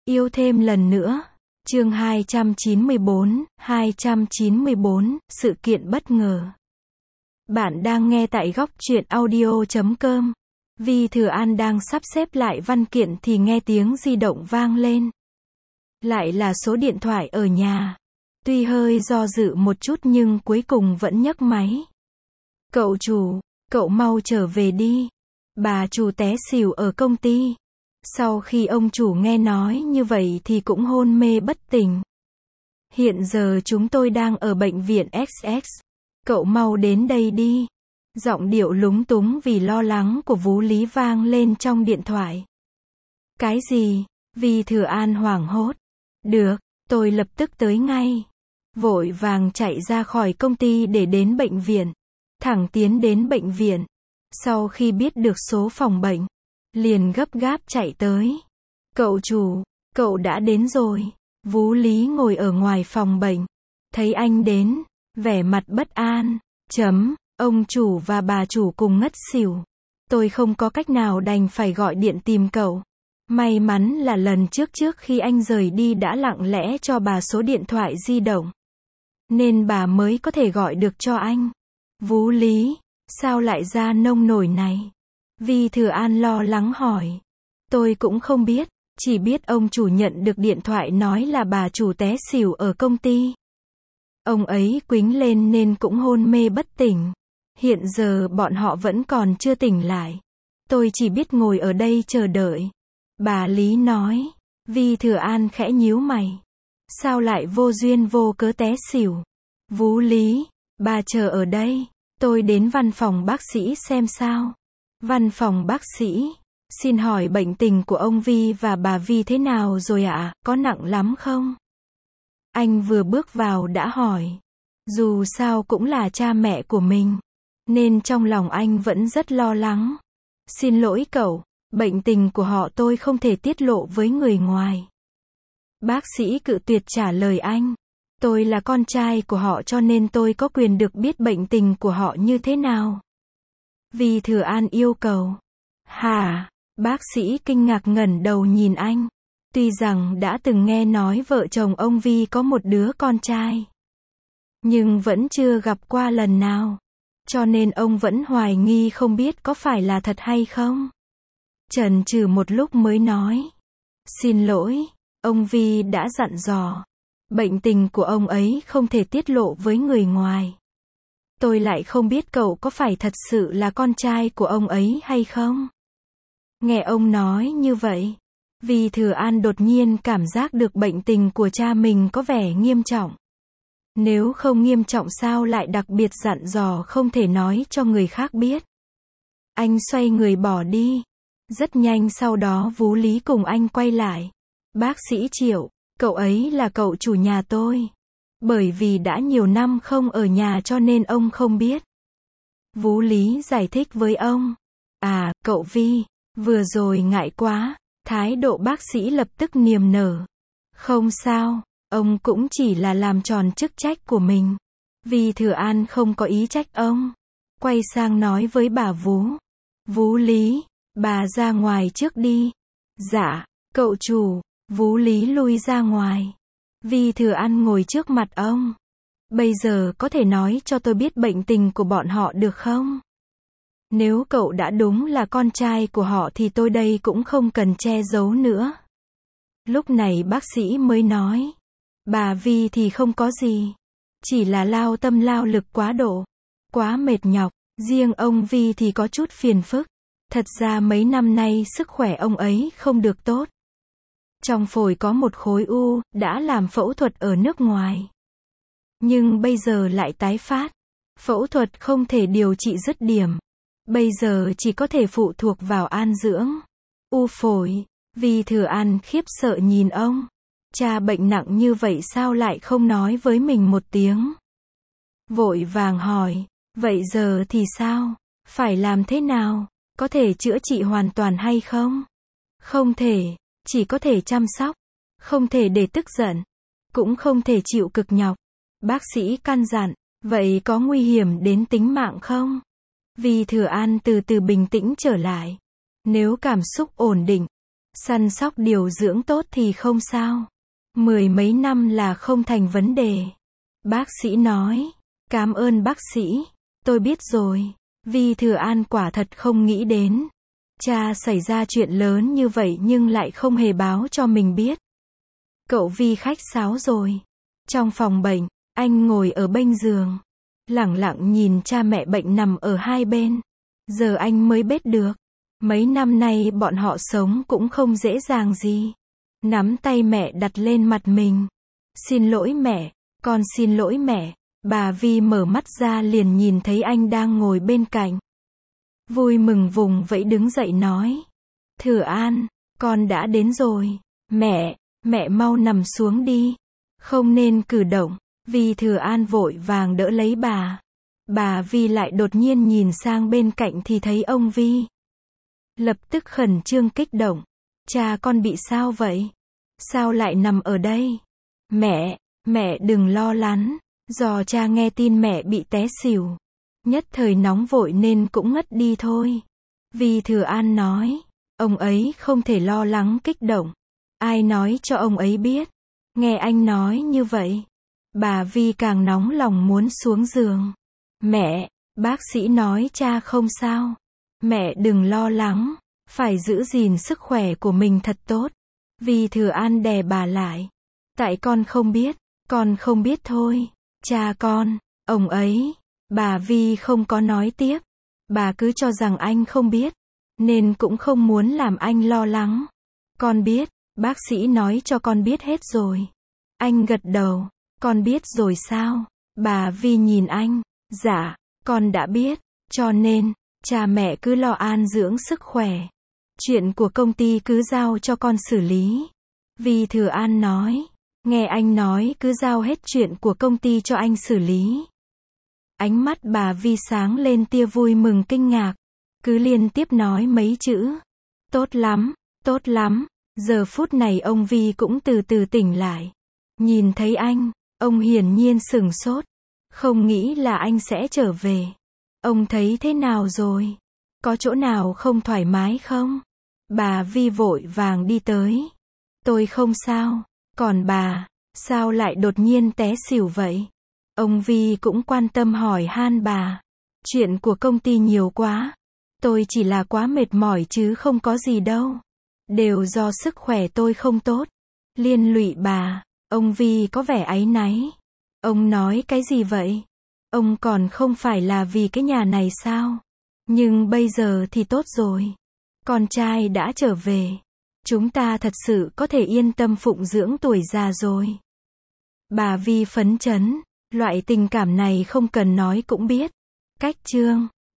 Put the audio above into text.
Yêu thêm lần nữa. Chương 294, sự kiện bất ngờ. Bạn đang nghe tại góc truyện audio.com. Vi Thừa An đang sắp xếp lại văn kiện thì nghe tiếng di động vang lên. Lại là số điện thoại ở nhà. Tuy hơi do dự một chút nhưng cuối cùng vẫn nhấc máy. Cậu chủ, cậu mau trở về đi. Bà chủ té xỉu ở công ty. Sau khi ông chủ nghe nói như vậy thì cũng hôn mê bất tỉnh. Hiện giờ chúng tôi đang ở bệnh viện XX. Cậu mau đến đây đi. Giọng điệu lúng túng vì lo lắng của Vú Lý vang lên trong điện thoại. Cái gì? Vi Thừa An hoảng hốt. Được, tôi lập tức tới ngay. Vội vàng chạy ra khỏi công ty để đến bệnh viện. Thẳng tiến đến bệnh viện. Sau khi biết được số phòng bệnh, liền gấp gáp chạy tới. Cậu chủ, cậu đã đến rồi. Vú Lý ngồi ở ngoài phòng bệnh. Thấy anh đến, vẻ mặt bất an. Ông chủ và bà chủ cùng ngất xỉu. Tôi không có cách nào đành phải gọi điện tìm cậu. May mắn là lần trước khi anh rời đi đã lặng lẽ cho bà số điện thoại di động. Nên bà mới có thể gọi được cho anh. Vú Lý, sao lại ra nông nổi này? Vi Thừa An lo lắng hỏi. Tôi cũng không biết, chỉ biết ông chủ nhận được điện thoại nói là bà chủ té xỉu ở công ty. Ông ấy quĩnh lên nên cũng hôn mê bất tỉnh. Hiện giờ bọn họ vẫn còn chưa tỉnh lại. Tôi chỉ biết ngồi ở đây chờ đợi. Bà Lý nói. Vi Thừa An khẽ nhíu mày. Sao lại vô duyên vô cớ té xỉu? Vú Lý, bà chờ ở đây. Tôi đến văn phòng bác sĩ xem sao. Văn phòng bác sĩ. Xin hỏi bệnh tình của ông Vi và bà Vi thế nào rồi ạ? Có nặng lắm không? Anh vừa bước vào đã hỏi. Dù sao cũng là cha mẹ của mình, nên trong lòng anh vẫn rất lo lắng. Xin lỗi cậu, bệnh tình của họ tôi không thể tiết lộ với người ngoài. Bác sĩ cự tuyệt trả lời anh. Tôi là con trai của họ cho nên tôi có quyền được biết bệnh tình của họ như thế nào. Vi Thừa An yêu cầu. Hả? Bác sĩ kinh ngạc ngẩng đầu nhìn anh. Tuy rằng đã từng nghe nói vợ chồng ông Vi có một đứa con trai, nhưng vẫn chưa gặp qua lần nào. Cho nên ông vẫn hoài nghi không biết có phải là thật hay không. Chần chừ một lúc mới nói. Xin lỗi, ông Vi đã dặn dò. Bệnh tình của ông ấy không thể tiết lộ với người ngoài. Tôi lại không biết cậu có phải thật sự là con trai của ông ấy hay không. Nghe ông nói như vậy, Vi Thừa An đột nhiên cảm giác được bệnh tình của cha mình có vẻ nghiêm trọng. Nếu không nghiêm trọng sao lại đặc biệt dặn dò không thể nói cho người khác biết. Anh xoay người bỏ đi. Rất nhanh sau đó Vú Lý cùng anh quay lại. Bác sĩ Triệu, cậu ấy là cậu chủ nhà tôi. Bởi vì đã nhiều năm không ở nhà cho nên ông không biết. Vú Lý giải thích với ông. À, cậu Vi, vừa rồi ngại quá. Thái độ bác sĩ lập tức niềm nở. Không sao, ông cũng chỉ là làm tròn chức trách của mình. Vi Thừa An không có ý trách ông. Quay sang nói với bà Vú. Vú Lý, bà ra ngoài trước đi. Dạ, cậu chủ. Vú Lý lui ra ngoài. Vi Thừa An ngồi trước mặt ông. Bây giờ có thể nói cho tôi biết bệnh tình của bọn họ được không? Nếu cậu đã đúng là con trai của họ thì tôi đây cũng không cần che giấu nữa. Lúc này bác sĩ mới nói. Bà Vi thì không có gì. Chỉ là lao tâm lao lực quá độ. Quá mệt nhọc. Riêng ông Vi thì có chút phiền phức. Thật ra mấy năm nay sức khỏe ông ấy không được tốt. Trong phổi có một khối u, đã làm phẫu thuật ở nước ngoài. Nhưng bây giờ lại tái phát. Phẫu thuật không thể điều trị dứt điểm. Bây giờ chỉ có thể phụ thuộc vào an dưỡng. U phổi. Vi Thừa An khiếp sợ nhìn ông. Cha bệnh nặng như vậy sao lại không nói với mình một tiếng. Vội vàng hỏi. Vậy giờ thì sao? Phải làm thế nào? Có thể chữa trị hoàn toàn hay không? Không thể. Chỉ có thể chăm sóc. Không thể để tức giận. Cũng không thể chịu cực nhọc. Bác sĩ căn dặn. Vậy có nguy hiểm đến tính mạng không? Vi Thừa An từ từ bình tĩnh trở lại. Nếu cảm xúc ổn định, Săn sóc điều dưỡng tốt thì không sao. 10 mấy năm là không thành vấn đề. Bác sĩ nói. Cảm ơn bác sĩ. Tôi biết rồi. Vi Thừa An quả thật không nghĩ đến. Cha xảy ra chuyện lớn như vậy nhưng lại không hề báo cho mình biết. Cậu Vi khách sáo rồi. Trong phòng bệnh, anh ngồi ở bên giường. Lẳng lặng nhìn cha mẹ bệnh nằm ở hai bên. Giờ anh mới biết được. Mấy năm nay bọn họ sống cũng không dễ dàng gì. Nắm tay mẹ đặt lên mặt mình. Xin lỗi mẹ, con xin lỗi mẹ. Bà Vi mở mắt ra liền nhìn thấy anh đang ngồi bên cạnh. Vui mừng vùng vẫy đứng dậy nói. Thừa An, con đã đến rồi. Mẹ mau nằm xuống đi. Không nên cử động. Vi Thừa An vội vàng đỡ lấy bà. Bà Vi lại đột nhiên nhìn sang bên cạnh thì thấy ông Vi. Lập tức khẩn trương kích động. Cha con bị sao vậy? Sao lại nằm ở đây? Mẹ đừng lo lắng. Do cha nghe tin mẹ bị té xỉu. Nhất thời nóng vội nên cũng ngất đi thôi. Vi Thừa An nói. Ông ấy không thể lo lắng kích động. Ai nói cho ông ấy biết? Nghe anh nói như vậy. Bà Vi càng nóng lòng muốn xuống giường. Mẹ, bác sĩ nói cha không sao. Mẹ đừng lo lắng. Phải giữ gìn sức khỏe của mình thật tốt. Vi Thừa An đè bà lại. Tại con không biết thôi. Cha con, ông ấy. Bà Vi không có nói tiếp. Bà cứ cho rằng anh không biết. Nên cũng không muốn làm anh lo lắng. Con biết, bác sĩ nói cho con biết hết rồi. Anh gật đầu. Con biết rồi sao? Bà Vi nhìn anh. Dạ, con đã biết. Cho nên, cha mẹ cứ lo an dưỡng sức khỏe. Chuyện của công ty cứ giao cho con xử lý. Vi Thừa An nói. Nghe anh nói cứ giao hết chuyện của công ty cho anh xử lý. Ánh mắt bà Vi sáng lên tia vui mừng kinh ngạc. Cứ liên tiếp nói mấy chữ. Tốt lắm, tốt lắm. Giờ phút này ông Vi cũng từ từ tỉnh lại. Nhìn thấy anh, ông hiển nhiên sửng sốt. Không nghĩ là anh sẽ trở về. Ông thấy thế nào rồi? Có chỗ nào không thoải mái không? Bà Vi vội vàng đi tới. Tôi không sao. Còn bà, sao lại đột nhiên té xỉu vậy? Ông Vi cũng quan tâm hỏi han bà. Chuyện của công ty nhiều quá. Tôi chỉ là quá mệt mỏi chứ không có gì đâu. Đều do sức khỏe tôi không tốt. Liên lụy bà. Ông Vi có vẻ áy náy. Ông nói cái gì vậy? Ông còn không phải là vì cái nhà này sao? Nhưng bây giờ thì tốt rồi. Con trai đã trở về. Chúng ta thật sự có thể yên tâm phụng dưỡng tuổi già rồi. Bà Vi phấn chấn. Loại tình cảm này không cần nói cũng biết. Cách chương